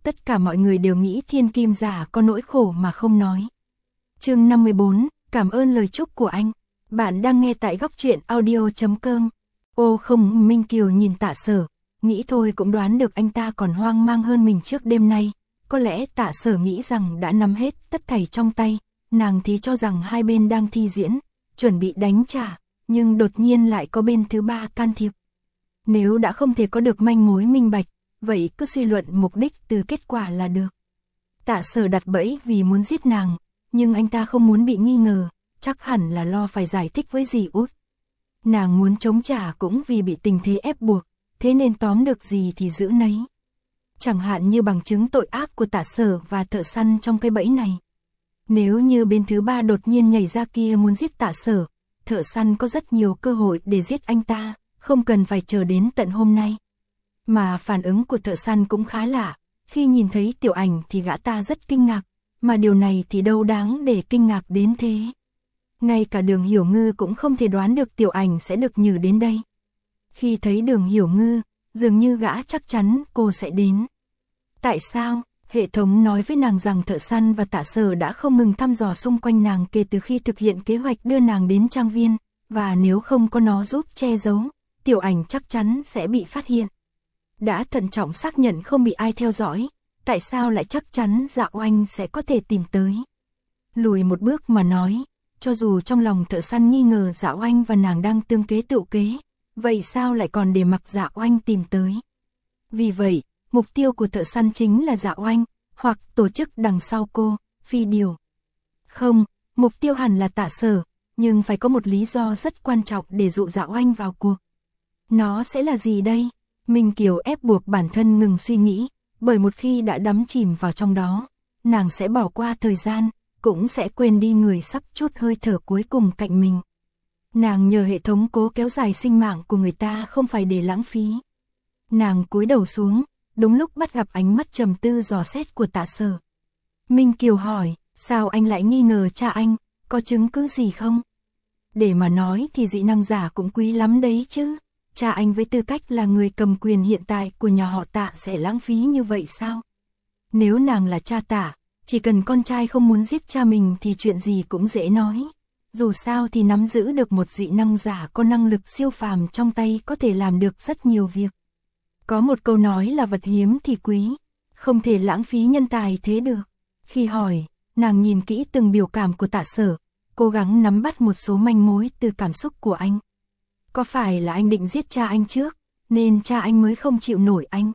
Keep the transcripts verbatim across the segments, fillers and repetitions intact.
tất cả mọi người đều nghĩ Thiên Kim Giả có nỗi khổ mà không nói. Chương năm mươi bốn, cảm ơn lời chúc của anh. Bạn đang nghe tại góc truyện audio chấm com. Ô không, Minh Kiều nhìn Tạ Sở, nghĩ thôi cũng đoán được anh ta còn hoang mang hơn mình trước đêm nay. Có lẽ Tạ Sở nghĩ rằng đã nắm hết tất thảy trong tay, nàng thì cho rằng hai bên đang thi diễn, chuẩn bị đánh trả, nhưng đột nhiên lại có bên thứ ba can thiệp. Nếu đã không thể có được manh mối minh bạch, vậy cứ suy luận mục đích từ kết quả là được. Tạ Sở đặt bẫy vì muốn giết nàng, nhưng anh ta không muốn bị nghi ngờ, chắc hẳn là lo phải giải thích với dì Út. Nàng muốn chống trả cũng vì bị tình thế ép buộc, thế nên tóm được gì thì giữ nấy. Chẳng hạn như bằng chứng tội ác của Tạ Sở và thợ săn trong cái bẫy này. Nếu như bên thứ ba đột nhiên nhảy ra kia muốn giết Tạ Sở, thợ săn có rất nhiều cơ hội để giết anh ta, không cần phải chờ đến tận hôm nay. Mà phản ứng của thợ săn cũng khá lạ, khi nhìn thấy Tiểu Ảnh thì gã ta rất kinh ngạc, mà điều này thì đâu đáng để kinh ngạc đến thế. Ngay cả Đường Hiểu Ngư cũng không thể đoán được Tiểu Ảnh sẽ được nhử đến đây. Khi thấy Đường Hiểu Ngư, dường như gã chắc chắn cô sẽ đến. Tại sao? Hệ thống nói với nàng rằng thợ săn và Tạ Sở đã không ngừng thăm dò xung quanh nàng kể từ khi thực hiện kế hoạch đưa nàng đến trang viên, và nếu không có nó giúp che giấu, Tiểu Ảnh chắc chắn sẽ bị phát hiện. Đã thận trọng xác nhận không bị ai theo dõi, tại sao lại chắc chắn Dạ Oanh sẽ có thể tìm tới? Lùi một bước mà nói, cho dù trong lòng thợ săn nghi ngờ Dạ Oanh và nàng đang tương kế tựu kế, vậy sao lại còn để mặc Dạ Oanh tìm tới? Vì vậy, mục tiêu của thợ săn chính là Dạ Oanh, hoặc tổ chức đằng sau cô, Phi Điều. Không, mục tiêu hẳn là Tạ Sở, nhưng phải có một lý do rất quan trọng để dụ Dạ Oanh vào cuộc. Nó sẽ là gì đây? Minh Kiều ép buộc bản thân ngừng suy nghĩ, bởi một khi đã đắm chìm vào trong đó, nàng sẽ bỏ qua thời gian, cũng sẽ quên đi người sắp trút hơi thở cuối cùng cạnh mình. Nàng nhờ hệ thống cố kéo dài sinh mạng của người ta không phải để lãng phí. Nàng cúi đầu xuống, đúng lúc bắt gặp ánh mắt trầm tư dò xét của Tạ Sở. Minh Kiều hỏi, sao anh lại nghi ngờ cha anh, có chứng cứ gì không? Để mà nói thì dị năng giả cũng quý lắm đấy chứ. Cha anh với tư cách là người cầm quyền hiện tại của nhà họ Tạ sẽ lãng phí như vậy sao? Nếu nàng là cha Tạ, chỉ cần con trai không muốn giết cha mình thì chuyện gì cũng dễ nói. Dù sao thì nắm giữ được một dị năng giả có năng lực siêu phàm trong tay có thể làm được rất nhiều việc. Có một câu nói là vật hiếm thì quý, không thể lãng phí nhân tài thế được. Khi hỏi, nàng nhìn kỹ từng biểu cảm của Tạ Sở, cố gắng nắm bắt một số manh mối từ cảm xúc của anh. Có phải là anh định giết cha anh trước, nên cha anh mới không chịu nổi anh?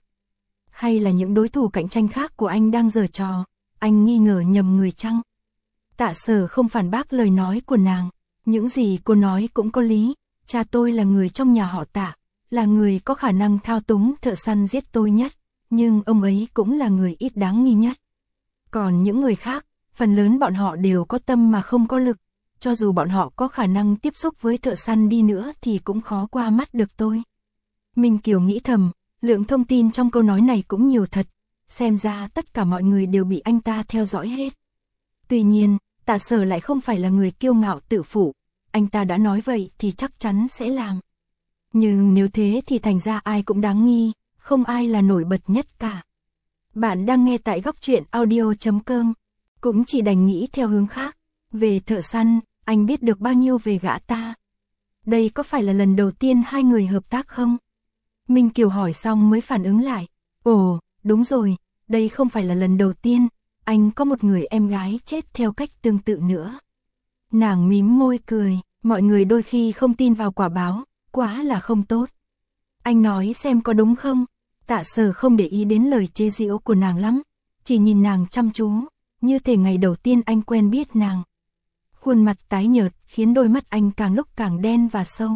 Hay là những đối thủ cạnh tranh khác của anh đang giở trò, anh nghi ngờ nhầm người chăng? Tạ Sở không phản bác lời nói của nàng, những gì cô nói cũng có lý, cha tôi là người trong nhà họ Tạ, là người có khả năng thao túng thợ săn giết tôi nhất, nhưng ông ấy cũng là người ít đáng nghi nhất. Còn những người khác, phần lớn bọn họ đều có tâm mà không có lực, cho dù bọn họ có khả năng tiếp xúc với thợ săn đi nữa thì cũng khó qua mắt được tôi. Minh Kiều nghĩ thầm, lượng thông tin trong câu nói này cũng nhiều thật, xem ra tất cả mọi người đều bị anh ta theo dõi hết. Tuy nhiên, Tạ Sở lại không phải là người kiêu ngạo tự phụ, anh ta đã nói vậy thì chắc chắn sẽ làm. Nhưng nếu thế thì thành ra ai cũng đáng nghi, không ai là nổi bật nhất cả. Bạn đang nghe tại góc truyện audio chấm com, cũng chỉ đành nghĩ theo hướng khác. Về thợ săn, anh biết được bao nhiêu về gã ta? Đây có phải là lần đầu tiên hai người hợp tác không? Minh Kiều hỏi xong mới phản ứng lại. Ồ, đúng rồi, đây không phải là lần đầu tiên, anh có một người em gái chết theo cách tương tự nữa. Nàng mím môi cười, mọi người đôi khi không tin vào quả báo, quá là không tốt. Anh nói xem có đúng không? Tạ Sở không để ý đến lời chế giễu của nàng lắm, chỉ nhìn nàng chăm chú, như thể ngày đầu tiên anh quen biết nàng. Khuôn mặt tái nhợt khiến đôi mắt anh càng lúc càng đen và sâu.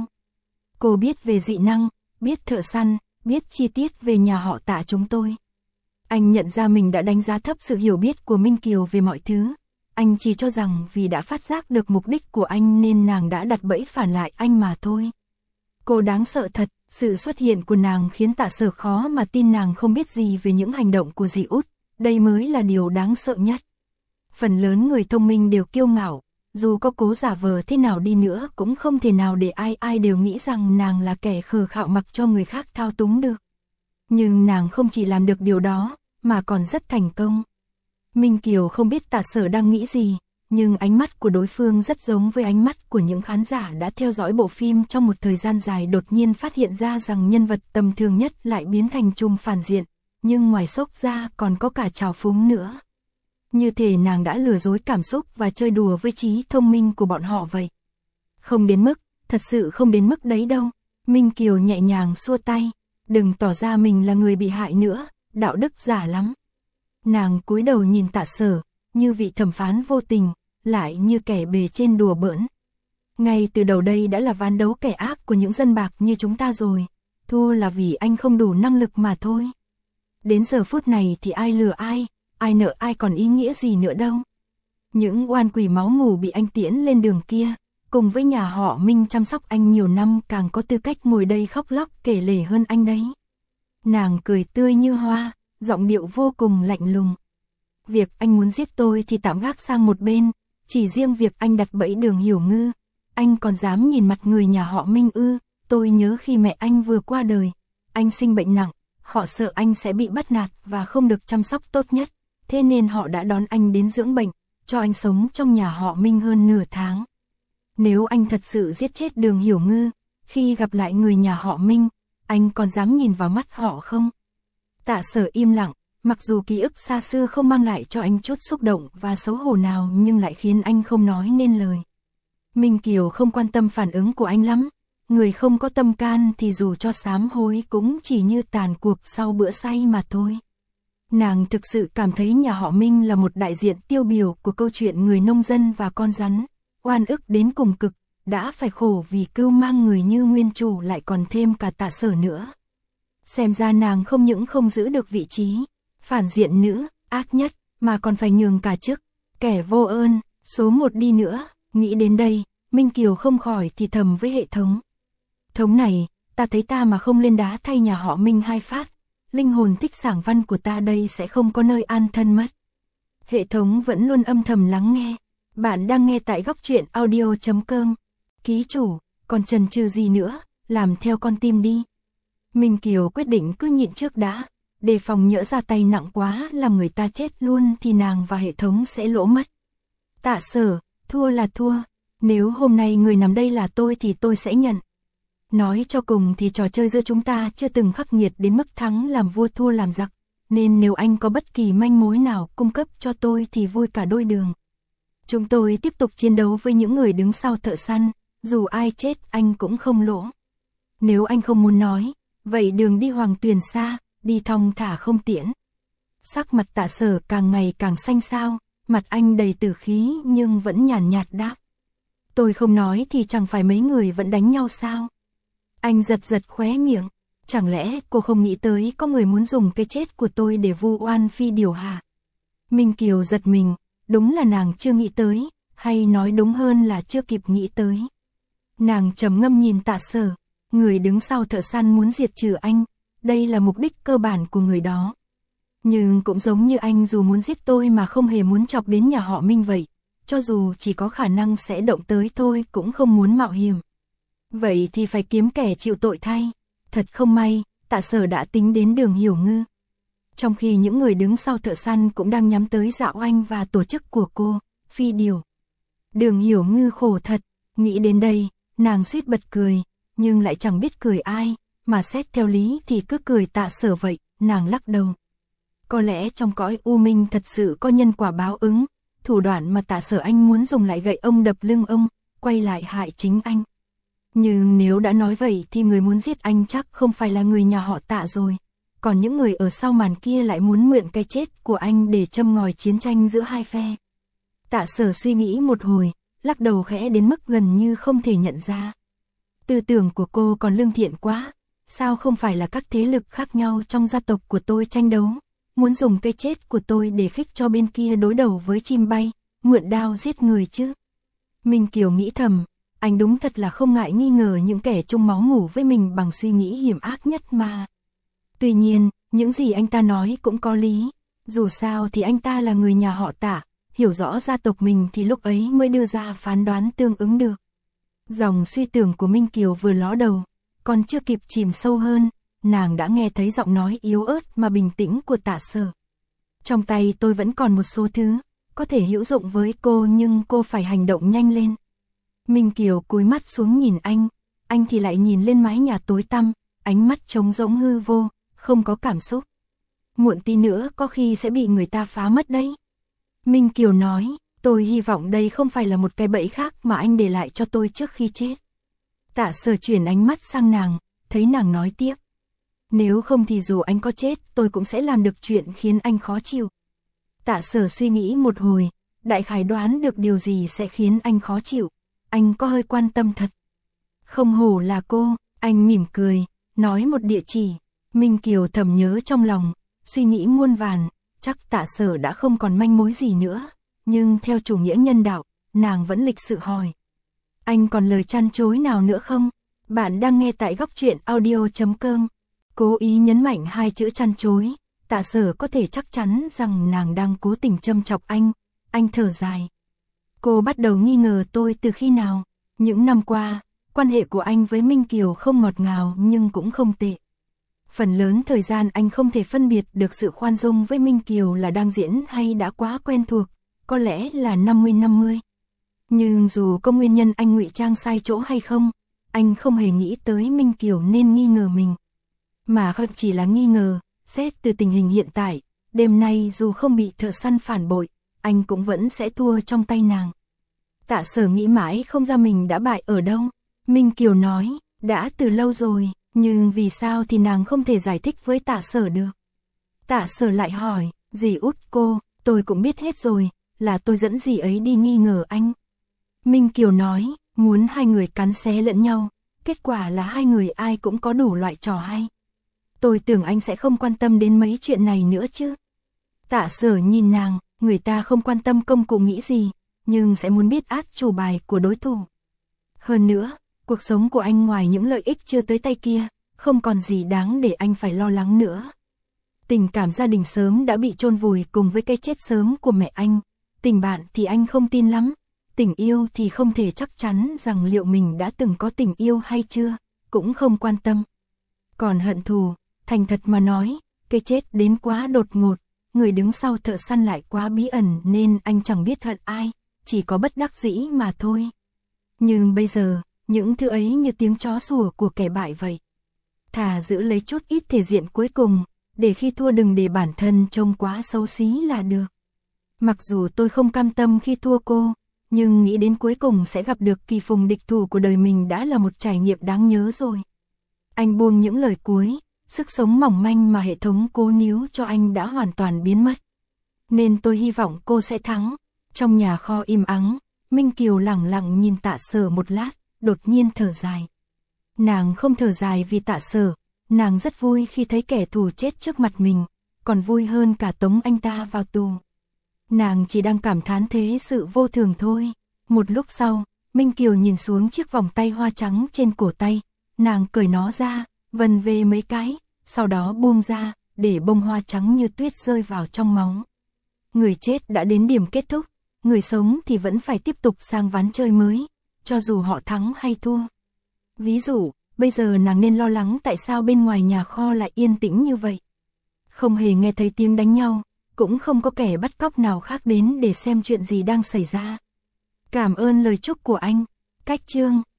Cô biết về dị năng, biết thợ săn, biết chi tiết về nhà họ Tạ chúng tôi. Anh nhận ra mình đã đánh giá thấp sự hiểu biết của Minh Kiều về mọi thứ. Anh chỉ cho rằng vì đã phát giác được mục đích của anh nên nàng đã đặt bẫy phản lại anh mà thôi. Cô đáng sợ thật, sự xuất hiện của nàng khiến Tạ Sở khó mà tin nàng không biết gì về những hành động của dì Út, đây mới là điều đáng sợ nhất. Phần lớn người thông minh đều kiêu ngạo, dù có cố giả vờ thế nào đi nữa cũng không thể nào để ai ai đều nghĩ rằng nàng là kẻ khờ khạo mặc cho người khác thao túng được. Nhưng nàng không chỉ làm được điều đó, mà còn rất thành công. Minh Kiều không biết Tạ Sở đang nghĩ gì, nhưng ánh mắt của đối phương rất giống với ánh mắt của những khán giả đã theo dõi bộ phim trong một thời gian dài, đột nhiên phát hiện ra rằng nhân vật tầm thường nhất lại biến thành trùm phản diện, nhưng ngoài sốc ra còn có cả trào phúng nữa. Như thể nàng đã lừa dối cảm xúc và chơi đùa với trí thông minh của bọn họ vậy. Không đến mức, thật sự không đến mức đấy đâu. Minh Kiều nhẹ nhàng xua tay, đừng tỏ ra mình là người bị hại nữa, đạo đức giả lắm. Nàng cúi đầu nhìn Tạ Sở, như vị thẩm phán vô tình, lại như kẻ bề trên đùa bỡn. Ngay từ đầu đây đã là ván đấu kẻ ác của những dân bạc như chúng ta rồi, thua là vì anh không đủ năng lực mà thôi. Đến giờ phút này thì ai lừa ai, ai nợ ai còn ý nghĩa gì nữa đâu. Những oan quỷ máu mù bị anh tiễn lên đường kia, cùng với nhà họ Minh chăm sóc anh nhiều năm, càng có tư cách ngồi đây khóc lóc kể lể hơn anh đấy. Nàng cười tươi như hoa, giọng điệu vô cùng lạnh lùng. Việc anh muốn giết tôi thì tạm gác sang một bên, chỉ riêng việc anh đặt bẫy Đường Hiểu Ngư, anh còn dám nhìn mặt người nhà họ Minh ư? Tôi nhớ khi mẹ anh vừa qua đời, anh sinh bệnh nặng, họ sợ anh sẽ bị bắt nạt và không được chăm sóc tốt nhất, thế nên họ đã đón anh đến dưỡng bệnh, cho anh sống trong nhà họ Minh hơn nửa tháng. Nếu anh thật sự giết chết Đường Hiểu Ngư, khi gặp lại người nhà họ Minh, anh còn dám nhìn vào mắt họ không? Tạ Sở im lặng, mặc dù ký ức xa xưa không mang lại cho anh chút xúc động và xấu hổ nào, nhưng lại khiến anh không nói nên lời. Minh Kiều không quan tâm phản ứng của anh lắm, người không có tâm can thì dù cho sám hối cũng chỉ như tàn cuộc sau bữa say mà thôi. Nàng thực sự cảm thấy nhà họ Minh là một đại diện tiêu biểu của câu chuyện người nông dân và con rắn, oan ức đến cùng cực, đã phải khổ vì cưu mang người như nguyên chủ lại còn thêm cả Tạ Sở nữa. Xem ra nàng không những không giữ được vị trí phản diện nữ, ác nhất, mà còn phải nhường cả chức kẻ vô ơn, số một đi nữa. Nghĩ đến đây, Minh Kiều không khỏi thì thầm với hệ thống. Thống này, ta thấy ta mà không lên đá thay nhà họ Minh hai phát, linh hồn thích sảng văn của ta đây sẽ không có nơi an thân mất. Hệ thống vẫn luôn âm thầm lắng nghe. Bạn đang nghe tại góc truyện audio chấm com. Ký chủ, còn chần chừ gì nữa, làm theo con tim đi. Minh Kiều quyết định cứ nhịn trước đã, đề phòng nhỡ ra tay nặng quá làm người ta chết luôn thì nàng và hệ thống sẽ lỗ mất. Tạ Sở, thua là thua, nếu hôm nay người nằm đây là tôi thì tôi sẽ nhận. Nói cho cùng thì trò chơi giữa chúng ta chưa từng khắc nghiệt đến mức thắng làm vua thua làm giặc, nên nếu anh có bất kỳ manh mối nào cung cấp cho tôi thì vui cả đôi đường. Chúng tôi tiếp tục chiến đấu với những người đứng sau Thợ Săn, dù ai chết anh cũng không lỗ. Nếu anh không muốn nói, vậy đường đi Hoàng Tuyền xa, đi thong thả không tiễn. Sắc mặt Tạ Sở càng ngày càng xanh xao, mặt anh đầy tử khí nhưng vẫn nhàn nhạt đáp. Tôi không nói thì chẳng phải mấy người vẫn đánh nhau sao? Anh giật giật khóe miệng, chẳng lẽ cô không nghĩ tới có người muốn dùng cái chết của tôi để vu oan Phi Điều hả? Minh Kiều giật mình, đúng là nàng chưa nghĩ tới, hay nói đúng hơn là chưa kịp nghĩ tới. Nàng trầm ngâm nhìn Tạ Sở, người đứng sau Thợ Săn muốn diệt trừ anh, đây là mục đích cơ bản của người đó. Nhưng cũng giống như anh, dù muốn giết tôi mà không hề muốn chọc đến nhà họ Minh vậy, cho dù chỉ có khả năng sẽ động tới tôi cũng không muốn mạo hiểm. Vậy thì phải kiếm kẻ chịu tội thay. Thật không may, Tạ Sở đã tính đến Đường Hiểu Ngư. Trong khi những người đứng sau Thợ Săn cũng đang nhắm tới Dạo Anh và tổ chức của cô, Phi Điều. Đường Hiểu Ngư khổ thật, nghĩ đến đây, nàng suýt bật cười, nhưng lại chẳng biết cười ai, mà xét theo lý thì cứ cười Tạ Sở vậy, nàng lắc đầu. Có lẽ trong cõi u minh thật sự có nhân quả báo ứng, thủ đoạn mà Tạ Sở anh muốn dùng lại gậy ông đập lưng ông, quay lại hại chính anh. Nhưng nếu đã nói vậy thì người muốn giết anh chắc không phải là người nhà họ Tạ rồi. Còn những người ở sau màn kia lại muốn mượn cái chết của anh để châm ngòi chiến tranh giữa hai phe. Tạ Sở suy nghĩ một hồi, lắc đầu khẽ đến mức gần như không thể nhận ra. Tư tưởng của cô còn lương thiện quá, sao không phải là các thế lực khác nhau trong gia tộc của tôi tranh đấu, muốn dùng cái chết của tôi để khích cho bên kia đối đầu với chim bay, mượn đao giết người chứ. Minh Kiều nghĩ thầm, anh đúng thật là không ngại nghi ngờ những kẻ chung máu mủ với mình bằng suy nghĩ hiểm ác nhất mà. Tuy nhiên, những gì anh ta nói cũng có lý, dù sao thì anh ta là người nhà họ Tạ, hiểu rõ gia tộc mình thì lúc ấy mới đưa ra phán đoán tương ứng được. Dòng suy tưởng của Minh Kiều vừa ló đầu, còn chưa kịp chìm sâu hơn, nàng đã nghe thấy giọng nói yếu ớt mà bình tĩnh của Tạ Sở. Trong tay tôi vẫn còn một số thứ, có thể hữu dụng với cô nhưng cô phải hành động nhanh lên. Minh Kiều cúi mắt xuống nhìn anh, anh thì lại nhìn lên mái nhà tối tăm, ánh mắt trống rỗng hư vô, không có cảm xúc. Muộn tí nữa có khi sẽ bị người ta phá mất đấy. Minh Kiều nói, tôi hy vọng đây không phải là một cái bẫy khác mà anh để lại cho tôi trước khi chết. Tạ Sở chuyển ánh mắt sang nàng, thấy nàng nói tiếp. Nếu không thì dù anh có chết, tôi cũng sẽ làm được chuyện khiến anh khó chịu. Tạ Sở suy nghĩ một hồi, đại khái đoán được điều gì sẽ khiến anh khó chịu. Anh có hơi quan tâm thật. Không hổ là cô, anh mỉm cười, nói một địa chỉ. Minh Kiều thầm nhớ trong lòng, suy nghĩ muôn vàn, chắc Tạ Sở đã không còn manh mối gì nữa. Nhưng theo chủ nghĩa nhân đạo, nàng vẫn lịch sự hỏi. Anh còn lời chăn chối nào nữa không? Bạn đang nghe tại góc truyện audio chấm com. Cố ý nhấn mạnh hai chữ chăn chối, Tạ Sở có thể chắc chắn rằng nàng đang cố tình châm chọc anh. Anh thở dài. Cô bắt đầu nghi ngờ tôi từ khi nào? Những năm qua, quan hệ của anh với Minh Kiều không ngọt ngào nhưng cũng không tệ. Phần lớn thời gian anh không thể phân biệt được sự khoan dung với Minh Kiều là đang diễn hay đã quá quen thuộc, có lẽ là năm mươi năm mươi. Nhưng dù có nguyên nhân anh ngụy trang sai chỗ hay không, anh không hề nghĩ tới Minh Kiều nên nghi ngờ mình. Mà không chỉ là nghi ngờ, xét từ tình hình hiện tại, đêm nay dù không bị thợ săn phản bội, anh cũng vẫn sẽ thua trong tay nàng. Tạ Sở nghĩ mãi không ra mình đã bại ở đâu. Minh Kiều nói, đã từ lâu rồi, nhưng vì sao thì nàng không thể giải thích với Tạ Sở được. Tạ Sở lại hỏi, dì út cô, tôi cũng biết hết rồi, là tôi dẫn dì ấy đi nghi ngờ anh. Minh Kiều nói, muốn hai người cắn xé lẫn nhau, kết quả là hai người ai cũng có đủ loại trò hay. Tôi tưởng anh sẽ không quan tâm đến mấy chuyện này nữa chứ. Tạ Sở nhìn nàng, người ta không quan tâm công cụ nghĩ gì, nhưng sẽ muốn biết át chủ bài của đối thủ. Hơn nữa, cuộc sống của anh ngoài những lợi ích chưa tới tay kia, không còn gì đáng để anh phải lo lắng nữa. Tình cảm gia đình sớm đã bị chôn vùi cùng với cái chết sớm của mẹ anh. Tình bạn thì anh không tin lắm. Tình yêu thì không thể chắc chắn rằng liệu mình đã từng có tình yêu hay chưa, cũng không quan tâm. Còn hận thù, thành thật mà nói, cái chết đến quá đột ngột, người đứng sau thợ săn lại quá bí ẩn nên anh chẳng biết hận ai, chỉ có bất đắc dĩ mà thôi. Nhưng bây giờ, những thứ ấy như tiếng chó sủa của kẻ bại vậy. Thà giữ lấy chút ít thể diện cuối cùng, để khi thua đừng để bản thân trông quá xấu xí là được. Mặc dù tôi không cam tâm khi thua cô, nhưng nghĩ đến cuối cùng sẽ gặp được kỳ phùng địch thủ của đời mình đã là một trải nghiệm đáng nhớ rồi. Anh buông những lời cuối, sức sống mỏng manh mà hệ thống cố níu cho anh đã hoàn toàn biến mất. Nên tôi hy vọng cô sẽ thắng. Trong nhà kho im ắng, Minh Kiều lẳng lặng nhìn Tạ Sở một lát, đột nhiên thở dài. Nàng không thở dài vì Tạ Sở, nàng rất vui khi thấy kẻ thù chết trước mặt mình, còn vui hơn cả tống anh ta vào tù. Nàng chỉ đang cảm thán thế sự vô thường thôi. Một lúc sau, Minh Kiều nhìn xuống chiếc vòng tay hoa trắng trên cổ tay, nàng cởi nó ra, vần về mấy cái, sau đó buông ra, để bông hoa trắng như tuyết rơi vào trong máu. Người chết đã đến điểm kết thúc, người sống thì vẫn phải tiếp tục sang ván chơi mới, cho dù họ thắng hay thua. Ví dụ, bây giờ nàng nên lo lắng tại sao bên ngoài nhà kho lại yên tĩnh như vậy. Không hề nghe thấy tiếng đánh nhau, cũng không có kẻ bắt cóc nào khác đến để xem chuyện gì đang xảy ra. Cảm ơn lời chúc của anh. Cách chương